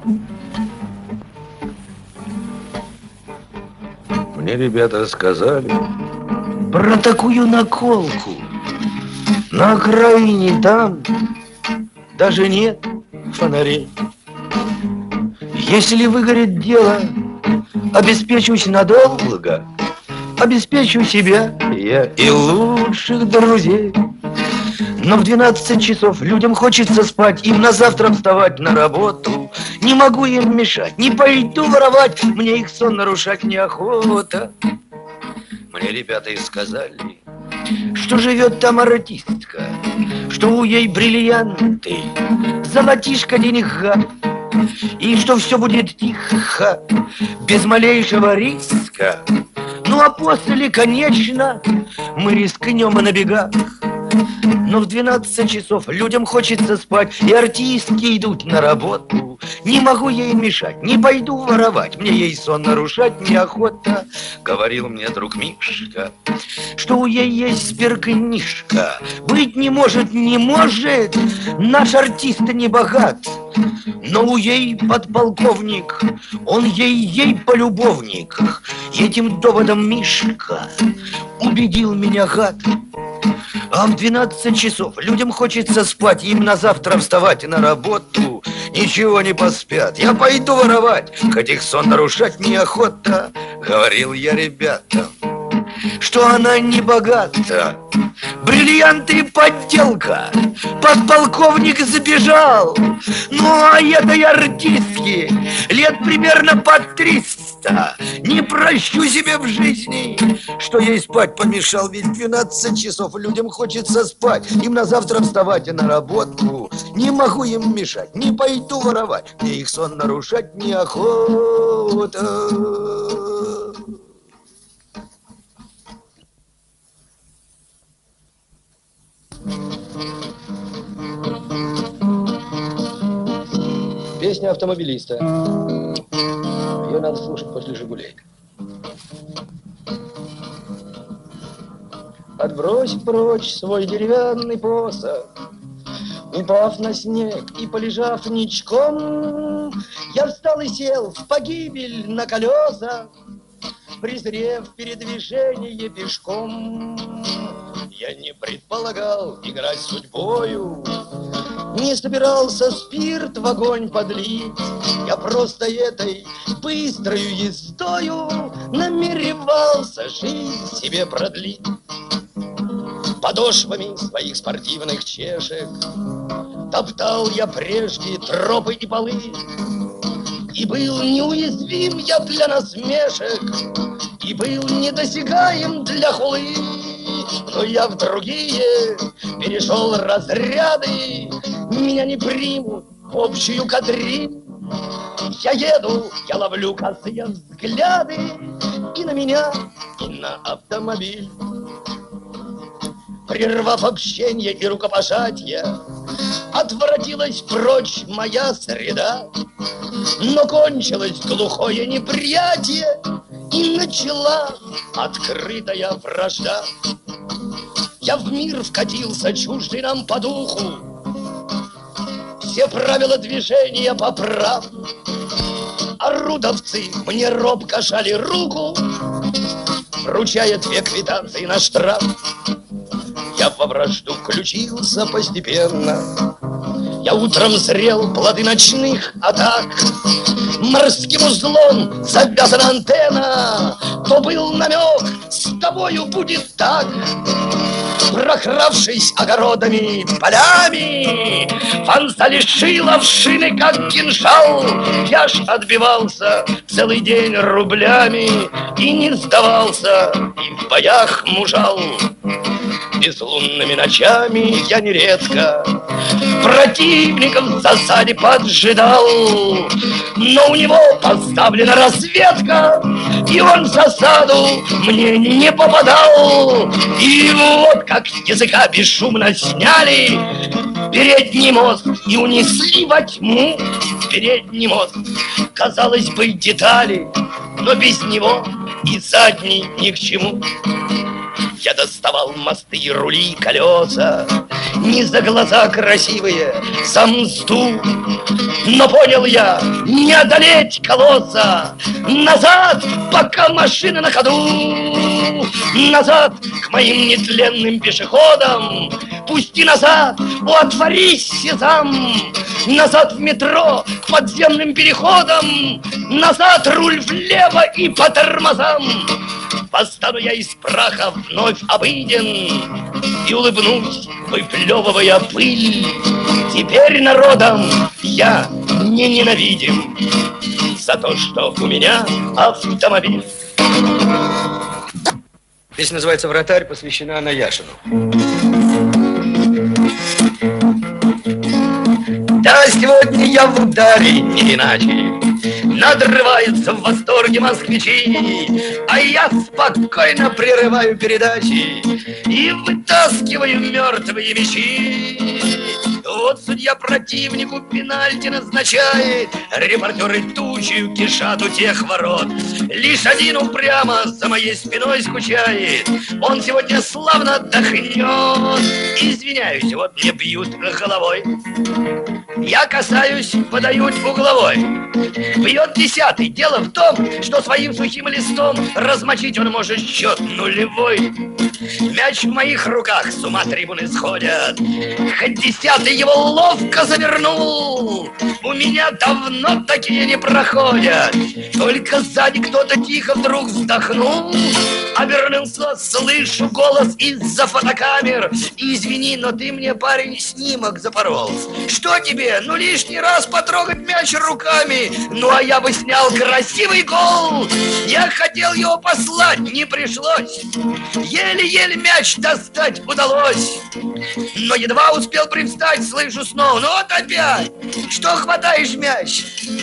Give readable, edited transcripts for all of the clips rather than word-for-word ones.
Мне ребята сказали про такую наколку. На окраине там даже нет фонарей. Если выгорит дело, обеспечусь надолго, обеспечу себя я и лучших друзей. Но в 12 часов людям хочется спать, им на завтра вставать на работу. Не могу им мешать, не пойду воровать, мне их сон нарушать неохота. Мне ребята и сказали, что живет там артистка, что у ей бриллианты, золотишко, денега, и что все будет тихо, без малейшего риска. Ну а после, конечно, мы рискнем и на бегах. Но в 12 часов людям хочется спать, и артистки идут на работу. Не могу ей мешать, не пойду воровать, мне ей сон нарушать неохота. Говорил мне друг Мишка, что у ей есть сберкнижка. Быть не может, не может, наш артист не богат. Но у ей подполковник, он ей полюбовник. И этим доводом Мишка убедил меня, гад. А в 12 часов людям хочется спать, им на завтра вставать на работу. Ничего не поспят, я пойду воровать, хоть их сон нарушать неохота. Говорил я ребятам, что она не богата, бриллианты и подделка, подполковник забежал. Ну а этой артистке лет примерно по 300. Не прощу себе в жизни, что ей спать помешал. Ведь 12 часов людям хочется спать, им на завтра вставать и на работу. Не могу им мешать, не пойду воровать, мне их сон нарушать неохота. Песня автомобилиста. Ее надо слушать после «Жигулей». Отбрось прочь свой деревянный посох, упав на снег и полежав ничком, я встал и сел в погибель на колеса, презрев передвижение пешком. Я не предполагал играть с судьбою, не собирался спирт в огонь подлить. Я просто этой быстрою ездою намеревался жизнь себе продлить. Подошвами своих спортивных чешек топтал я прежде тропы и полы, и был неуязвим я для насмешек, и был недосягаем для хулы. Но я в другие перешел разряды, меня не примут в общую кадриль. Я еду, я ловлю косые взгляды и на меня, и на автомобиль. Прервав общение и рукопожатие, отворотилась прочь моя среда, но кончилось глухое неприятие, и начала открытая вражда. Я в мир вкатился, чуждый нам по духу, все правила движения поправ. Орудовцы мне робко жали руку, вручая 2 квитанции на штраф. Я во вражду включился постепенно, я утром зрел плоды ночных атак. Морским узлом завязана антенна, то был намек, с тобою будет так. Прокравшись огородами, полями, фанса лишила в шины, как кинжал. Я ж отбивался целый день рублями и не сдавался, и в боях мужал. Безлунными ночами я нередко противников в засаде поджидал, но у него поставлена разведка, и он в засаду мне не попадал. И вот как с языка бесшумно сняли передний мозг и унесли во тьму. Передний мозг, казалось бы, детали, но без него и задний ни к чему. Я доставал мосты, рули, колеса, не за глаза красивые, сам стул. Но понял я, не одолеть колосса. Назад, пока машина на ходу. Назад к моим нетленным пешеходам. Пусти назад, отворись, сезам. Назад в метро, к подземным переходам. Назад руль влево и по тормозам. Восстану я из праха вновь обыден и улыбнусь, выплевывая пыль. Теперь народом я не ненавидим за то, что у меня автомобиль. Песня называется «Вратарь», посвящена Наяшину. Да, сегодня я в ударе, не иначе. Надрываются в восторге москвичи, а я спокойно прерываю передачи и вытаскиваю мертвые мячи. Вот судья противнику пенальти назначает, репортеры тучью кишат у тех ворот. Лишь один упрямо за моей спиной скучает, он сегодня славно отдохнет. Извиняюсь, вот мне бьют головой. Я касаюсь, подают угловой. Бьет 10-й. Дело в том, что своим сухим листом размочить он может счет нулевой. Мяч в моих руках, с ума трибуны сходят. Хоть 10-й его ловко завернул, у меня давно такие не проходят. Только сзади кто-то тихо вдруг вздохнул. Обернулся, слышу голос из-за фотокамер. Извини, но ты мне, парень, снимок запорол. Что тебе? Ну лишний раз потрогать мяч руками. Ну а я бы снял красивый гол. Я хотел его послать, не пришлось. Еле-еле мяч достать удалось. Но едва успел привстать, слышу снова: ну вот опять. Что хватаешь мяч?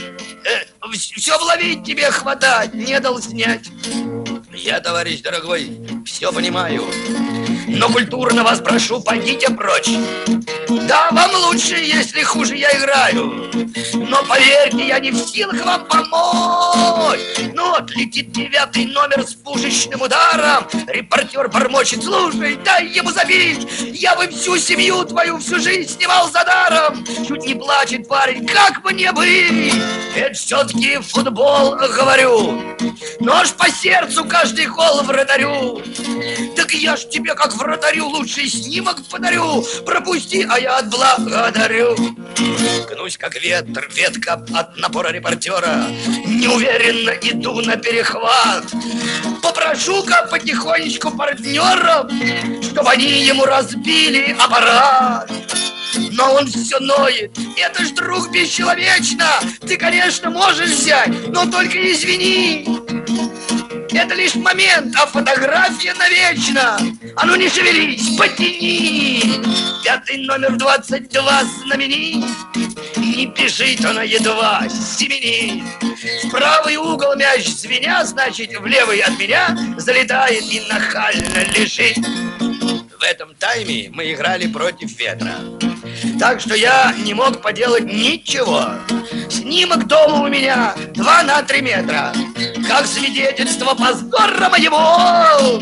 Все в ловить тебе хватать, не дал снять. Я, товарищ дорогой, все понимаю, но культурно вас прошу, пойдите прочь. Да, вам лучше, если хуже я играю, но поверьте, я не в силах вам помочь. Ну вот летит 9-й номер с пушечным ударом. Репортер бормочет: слушай, дай ему забить. Я бы всю семью твою всю жизнь снимал за даром. Чуть не плачет парень: как мне быть? Это все-таки футбол, говорю. Нож по сердцу, каждый гол вратарю. Так я ж тебе, как вратарю, лучший снимок подарю. Пропусти, а я отблагодарю. Гнусь, как ветка от напора репортера. Неуверенно иду на перехват. Попрошу-ка потихонечку партнеров, чтобы они ему разбили аппарат. Но он все ноет: это ж, друг, бесчеловечно. Ты, конечно, можешь взять, но только извини. Это лишь момент, а фотография навечно. А ну не шевелись, потяни. 5-й номер 22 знаменит. Не бежит она, едва семенит. В правый угол мяч звеня, значит, в левый от меня залетает и нахально лежит. В этом тайме мы играли против ветра, так что я не мог поделать ничего. Снимок дома у меня 2 на 3 метра, как свидетельство позора моего.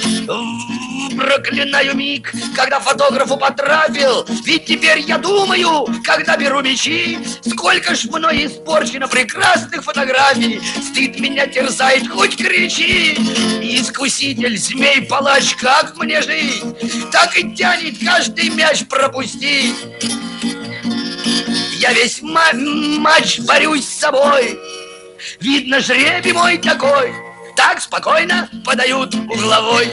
Проклинаю миг, когда фотографу потрафил. Ведь теперь я думаю, когда беру мячи, сколько ж мной испорчено прекрасных фотографий. Стыд меня терзает, хоть кричи. Искуситель, змей-палач, как мне жить? Так и тянет каждый мяч пропустить. Я весь матч борюсь с собой. Видно, жребий мой такой. Так спокойно подают угловой.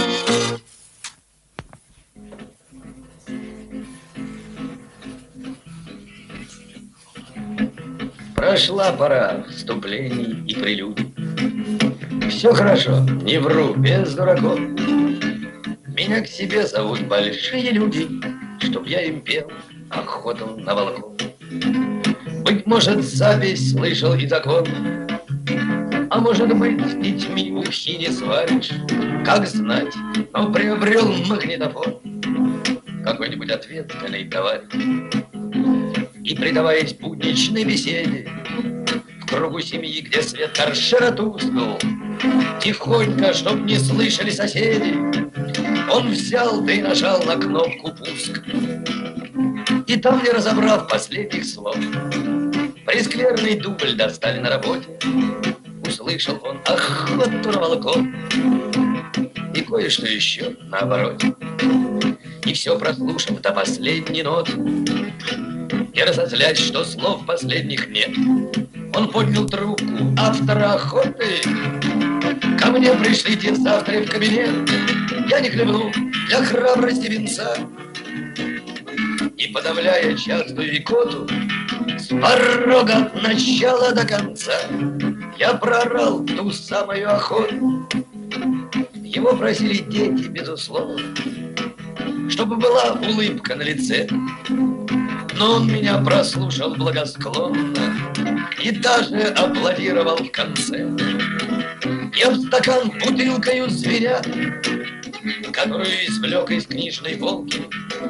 Прошла пора вступлений и прелюдий. Все хорошо, не вру, без дураков. Меня к себе зовут большие люди, чтоб я им пел охоту на волков. Быть может, запись слышал и закон, а может быть, с детьми ухи не сваришь. Как знать, но приобрел магнитофон какой-нибудь ответственный товарищ. И, предаваясь будничной беседе, в кругу семьи, где свет торшера тускнул, Тихонько, чтоб не слышали соседи, он взял да и нажал на кнопку «Пуск». И там, не разобрав последних слов, прескверный дубль достали на работе. Услышал он охоту на волков и кое-что еще наоборот. И все прослушал до последней ноты. Не разозлять, что слов последних нет, он поднял трубку автора охоты. Ко мне пришлите завтра в кабинет, я не хлебну для храбрости венца. И, подавляя частую икоту, с порога от начала до конца, я проорал ту самую охоту. Его просили дети, безусловно, чтобы была улыбка на лице. Но он меня прослушал благосклонно и даже аплодировал в конце. Я в стакан бутылкою звеня, которую извлек из книжной полки,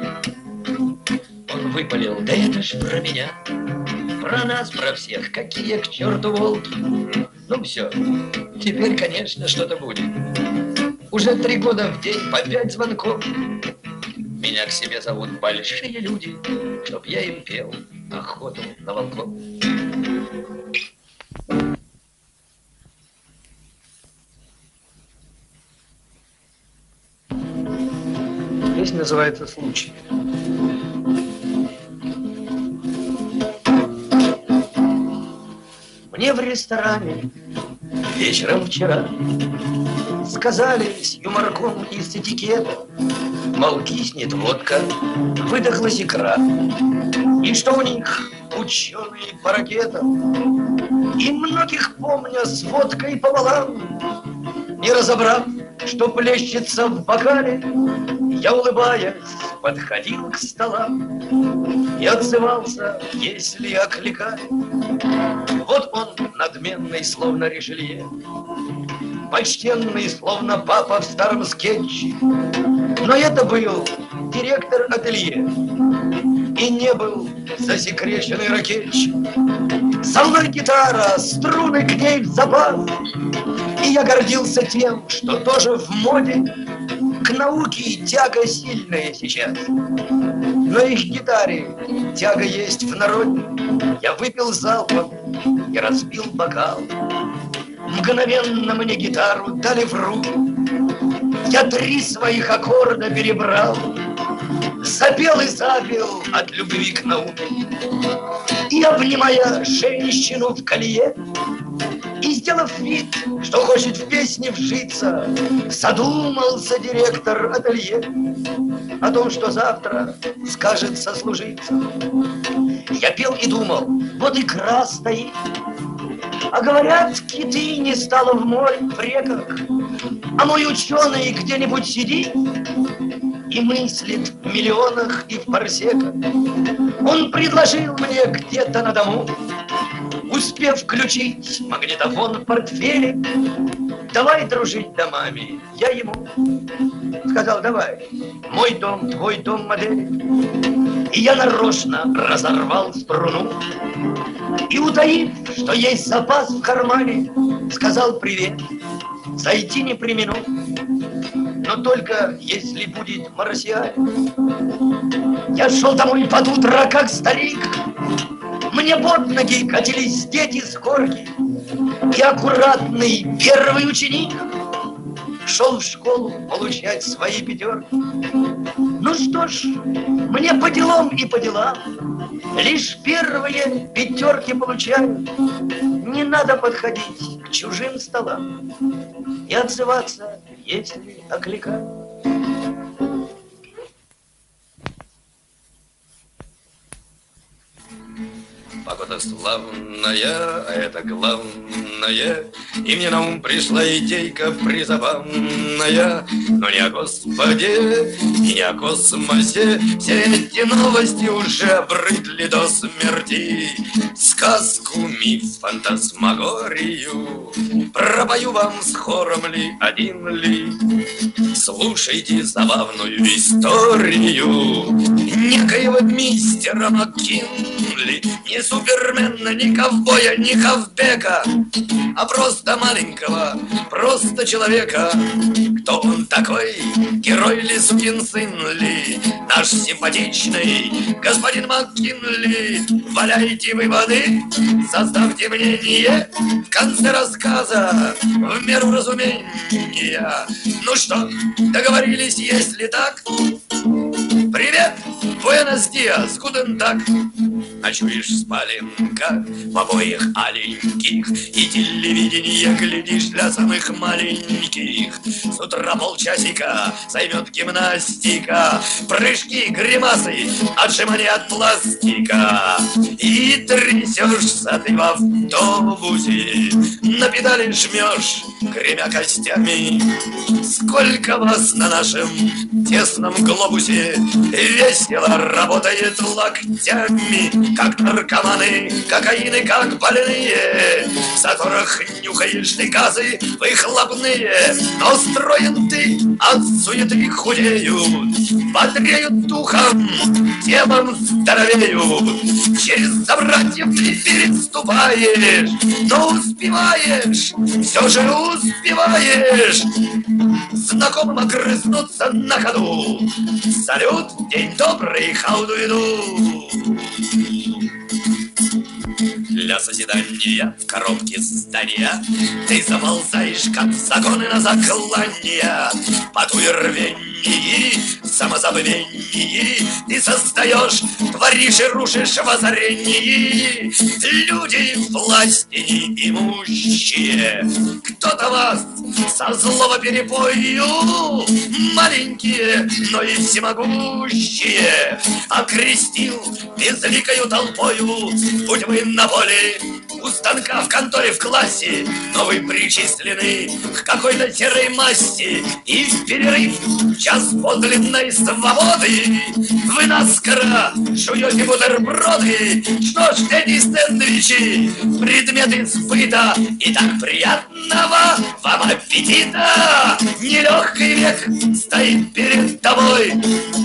он выпалил: да это ж про меня, про нас, про всех, какие к черту волки. Ну все, теперь, конечно, что-то будет. Уже 3 года в день по 5 звонков. Меня к себе зовут большие люди, чтоб я им пел охоту на волков. Песня называется «Случай». Мне в ресторане вечером вчера сказали с юморком из этикета, мол, киснет водка, выдохлась икра, и что у них ученые по ракетам. И многих, помня, с водкой пополам, не разобрав, что плещется в бокале, я, улыбаясь, подходил к столам и отзывался, если окликали. Вот он, надменный, словно Ришелье, почтенный, словно папа в старом скетче. Но это был директор ателье и не был засекреченный ракетчик. Со мной гитара, струны к ней в запас, и я гордился тем, что тоже в моде. К науке тяга сильная сейчас, но и к гитаре тяга есть в народе. Я выпил залпом и разбил бокал. Мгновенно мне гитару дали в руки. Я 3 своих аккорда перебрал, запел и запел от любви к науке. И, обнимая женщину в колье, и, сделав вид, что хочет в песне вжиться, задумался директор ателье о том, что завтра скажет сослужиться. Я пел и думал, вот икра стоит, а говорят, киты не стало в море, в реках, а мой ученый где-нибудь сидит и мыслит в миллионах и в парсеках. Он предложил мне где-то на дому, успев включить магнитофон в портфеле, давай дружить домами. Я ему сказал, давай, мой дом, твой дом, модели. И я нарочно разорвал струну и, утаив, что есть запас в кармане, сказал привет, зайти не премину, но только если будет марсианин. Я шел домой под утро, как старик, мне под ноги катились дети с горки, и аккуратный первый ученик шел в школу получать свои 5. Ну что ж, мне по делам и по делам, лишь первые 5 получаю. Не надо подходить к чужим столам и отзываться, если окликают. Погода славная, а это главное, и мне на ум пришла идейка призабавная. Но не о Господе и не о космосе, все эти новости уже обрыдли до смерти. Сказку, миф, фантасмагорию пропою вам с хором ли, один ли. Слушайте забавную историю некоего мистера МакКинли, ли ни супермена, ни ковбоя, ни хавбека, а просто маленького, просто человека. Кто он такой, герой ли, сукин сын ли, наш симпатичный господин МакКинли? Валяйте выводы, составьте мнение в конце рассказа, в меру разумения. Ну что, договорились, если так? Привет, буэнос диас, гутен так. Ночуешь в спаленках в обоих аленьких, и телевидение глядишь для самых маленьких. С утра полчасика займет гимнастика, прыжки, гримасы, отжимания от пластика. И трясешься ты в автобусе, на педали жмешь, гремя костями. Сколько вас на нашем тесном глобусе весело работает локтями, как наркоманы, кокаины, как больные, в которых нюхаешь ты газы выхлопные. Но строен ты от суеты худеют, бодреют духом, телом здоровеют. Через собратьев ты переступаешь, но успеваешь, все же успеваешь знакомым огрызнуться на ходу. Салют, день добрый, how do you do? Для созидания в коробке здания ты заползаешь, как законы на заклание. По рвении, в самозабвении ты создаешь, творишь и рушишь в озарении. Люди власти неимущие, кто-то вас со злого перепою, маленькие, но и всемогущие, окрестил безликою толпою. Будь вы на воле, у станка, в конторе, в классе, но вы причислены к какой-то серой массе. И в перерыв, час подлинной свободы, вы наскоро жуете бутерброды. Что ж, эти сэндвичи, предметы сбыта, и так приятного вам аппетита. Нелегкий век стоит перед тобой,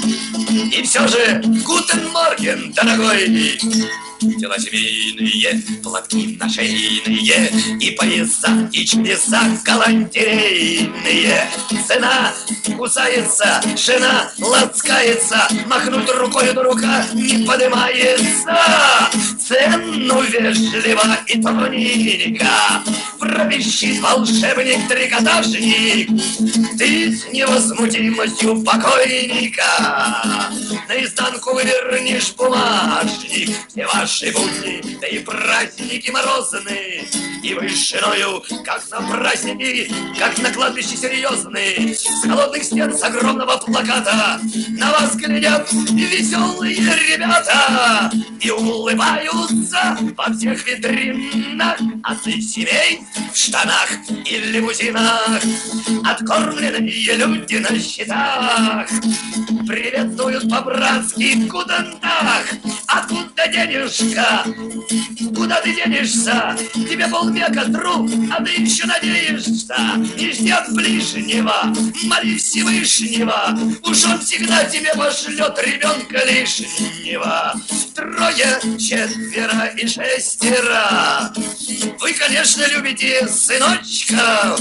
и все же гутен морген, дорогой. Дела семейные, платки нашейные, и пояса, и чудеса галантерейные. Цена кусается, жена ласкается, махнуть рукой, но рука не поднимается. Цену вежливо и тоненько пропищит волшебник-трикотажник. Ты с невозмутимостью покойника наизнанку вывернешь бумажник. Все ваши будни, да и праздники морозные, и вышиною, как на праздники, как на кладбище серьезные. С холодных стен, с огромного плаката на вас глядят веселые ребята и улыбаются во всех витринах отцы семей в штанах и лимузинах. Откормленные люди на счетах приветствуют по-братски гутентаг. Откуда денежка? Куда ты денешься? Тебе полвека, друг, а ты еще надеешься. Не жди от ближнего, молись Всевышнего, уж он всегда тебе пошлет ребенка лишнего. Трое, четверо и шестеро. Вы, конечно, любите сыночка.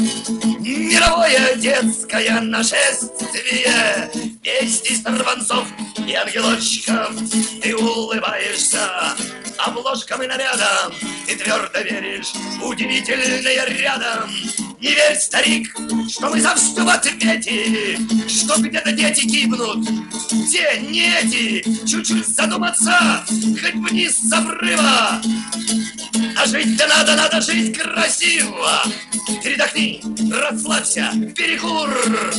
Мировое детское нашествие, песни сорванцов и ангелочков. Ты улыбаешься обложкам и нарядам, ты твердо веришь, удивительное рядом. Не верь, старик, что мы за все в ответе, что где-то дети гибнут. Те, не эти, чуть-чуть задуматься, хоть вниз с обрыва. А жить-то надо жить красиво. Передохни, расслабься, перекур.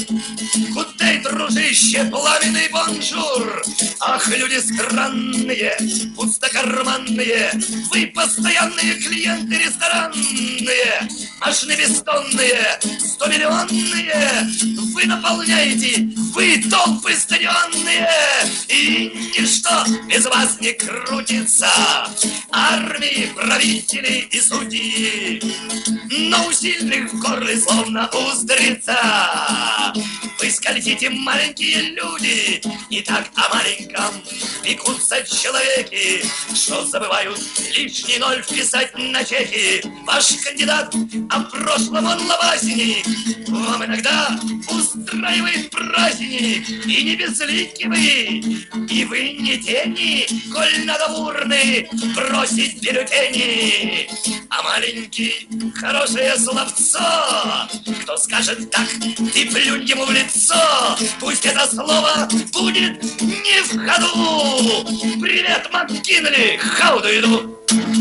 Гудей, дружище, пламенный бонжур. Ах, люди странные, пустокарманные, вы постоянные клиенты ресторанные, машины бессонные, 100-миллионные. Вы наполняете, вы толпы стадионные. красные, и ничто без вас не крутится. Армии, правители и судьи, но у сильных в горле словно устрица. Вы скользите, маленькие люди, и так о маленьком пекутся человеки, что забывают лишний ноль вписать на чеки. Ваш кандидат, а в прошлом он лобасник, вам иногда устраивает праздник, и не безлики вы, и вы не тени, коль надо в урны бросить бюллетени. А маленький хорошее словцо, кто скажет так, ты плюнь ему в лицо, пусть это слово будет не в ходу. Привет, МакКинли, хауду иду.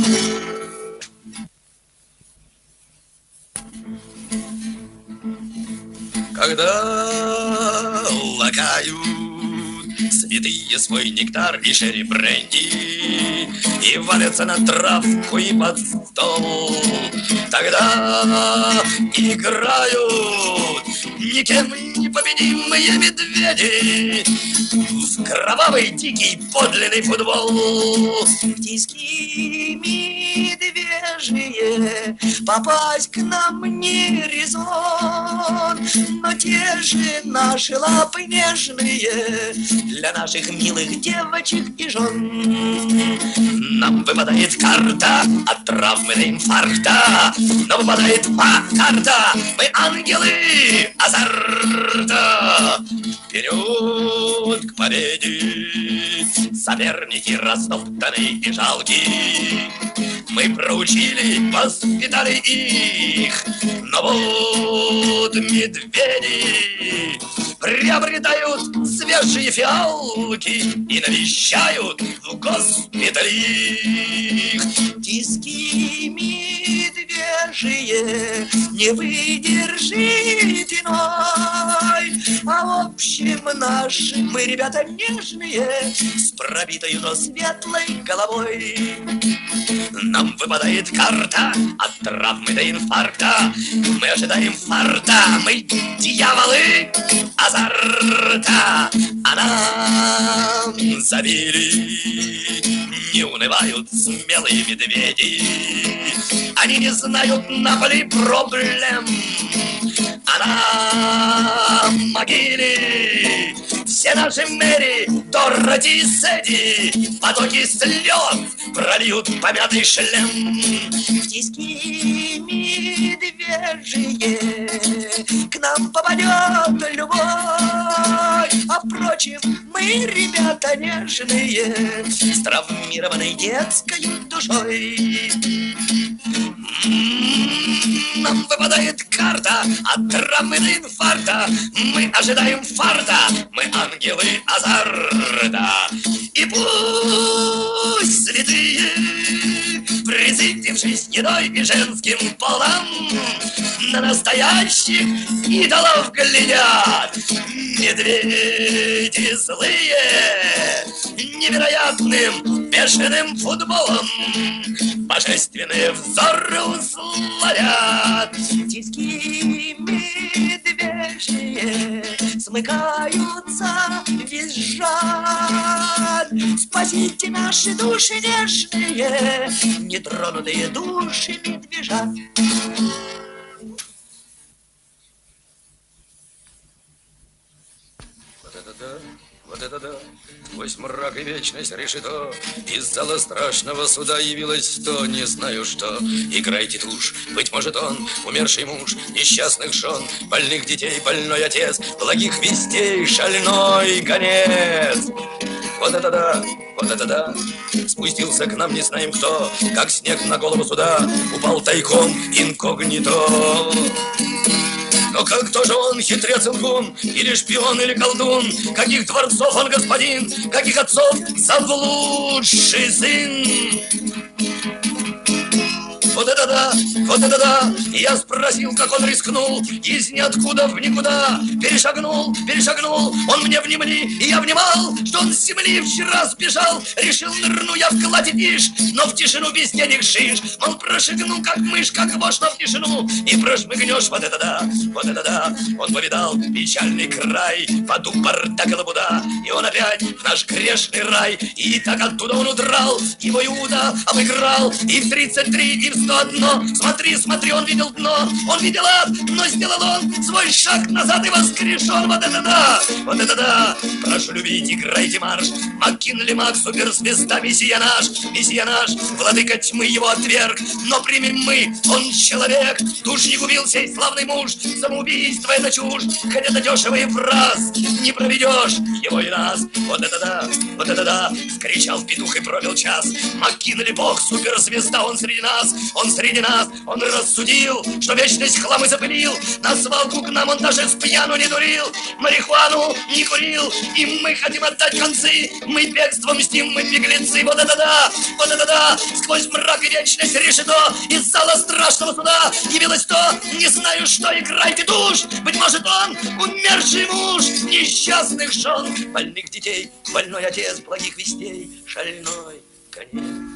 Когда лакают святые свой нектар и шерри бренди и валятся на травку и под стол, тогда играют никем не победимые медведи в кровавый дикий подлинный футбол. В тиски медвежьи попасть к нам не резон, но те же наши лапы нежные для наших милых девочек и жен. Нам выпадает карта от травмы до инфаркта, но выпадает карта, мы ангелы азарта. Вперед к победе, соперники растоптанные и жалкие. Мы проучили, воспитали их, но вот медведи приобретают свежие фиалки и навещают в госпитале их. Тиски медвежьи не выдержит иной, а в общем наши мы ребята нежные с пробитой, но светлой головой. Нам выпадает карта от травмы до инфаркта, мы ожидаем фарта, мы дьяволы азарта, а нам забили. Не унывают смелые медведи, они не знают на поле проблем, а на могиле все наши мэри, Дороти и Сэдди, потоки слез прольют помятый шлем. В тиски медвежьи к нам попадет любовь, а впрочем, мы ребята нежные с травмированной детской душой. Нам выпадает карта от травмы до инфаркта, мы ожидаем фарта, мы ангелы азарта. И пусть святые, присытившись едой и женским полом, на настоящих идолов глядят медведи злые, невероятным бешеным футболом божественные взоры условят. Тиски медвежьи смыкаются, визжат. Спасите наши души нежные, нетронутые души медвежат. Вот это да, вот это да. Сквозь мрак и вечность решето, из зала страшного суда явилось то, не знаю что. Играйте тушь, быть может он, умерший муж, несчастных жен, больных детей, больной отец, благих вестей, шальной гонец. Вот это да, вот это да. Спустился к нам не знаем кто, как снег на голову суда, упал тайком инкогнито. Но как тоже он, хитрец и лгун, или шпион, или колдун, каких дворцов он господин, каких отцов заблудший сын. вот это да, вот это да. Я спросил, как он рискнул, из ниоткуда в никуда. Перешагнул, перешагнул, он мне внемли, и я внимал, что он с земли вчера сбежал. Решил нырну я в кладе тишь, но в тишину без денег шиш. Мол, прошагнул, как мышь, как вошь, но в тишину и прошмыгнешь, вот это да, вот это да. Он повидал печальный край, в аду бардак и лабуда, и он опять в наш грешный рай. И так оттуда он удрал, его Иуда обыграл, и в 33, и в 101. Смотри, смотри, он видел дно, он видел ад, но сделал он свой шаг назад и воскрешен. Вот это да, вот это да. Прошу любить, играйте марш. МакКинли Мак, суперзвезда, мессия наш, владыка тьмы его отверг, но примем мы, он человек, душ не губил сей славный муж, самоубийство это чушь, хотя это дешево и в раз, не проведешь его и нас. Вот это да, вот это да, скричал петух и пробил час. МакКинли бог, суперзвезда, он среди нас, он рассудил, что вечность хлам и запылил, на свалку к нам он даже с пьяну не дурил, марихуану не курил, и мы хотим отдать концы, мы бегством мстим, мы беглецы. Вот это да, вот это да, сквозь мрак и вечность решето, из зала страшного суда явилось то, не знаю что, играйте душ, быть может он умерший муж несчастных жен, больных детей, больной отец, благих вестей, шальной конец.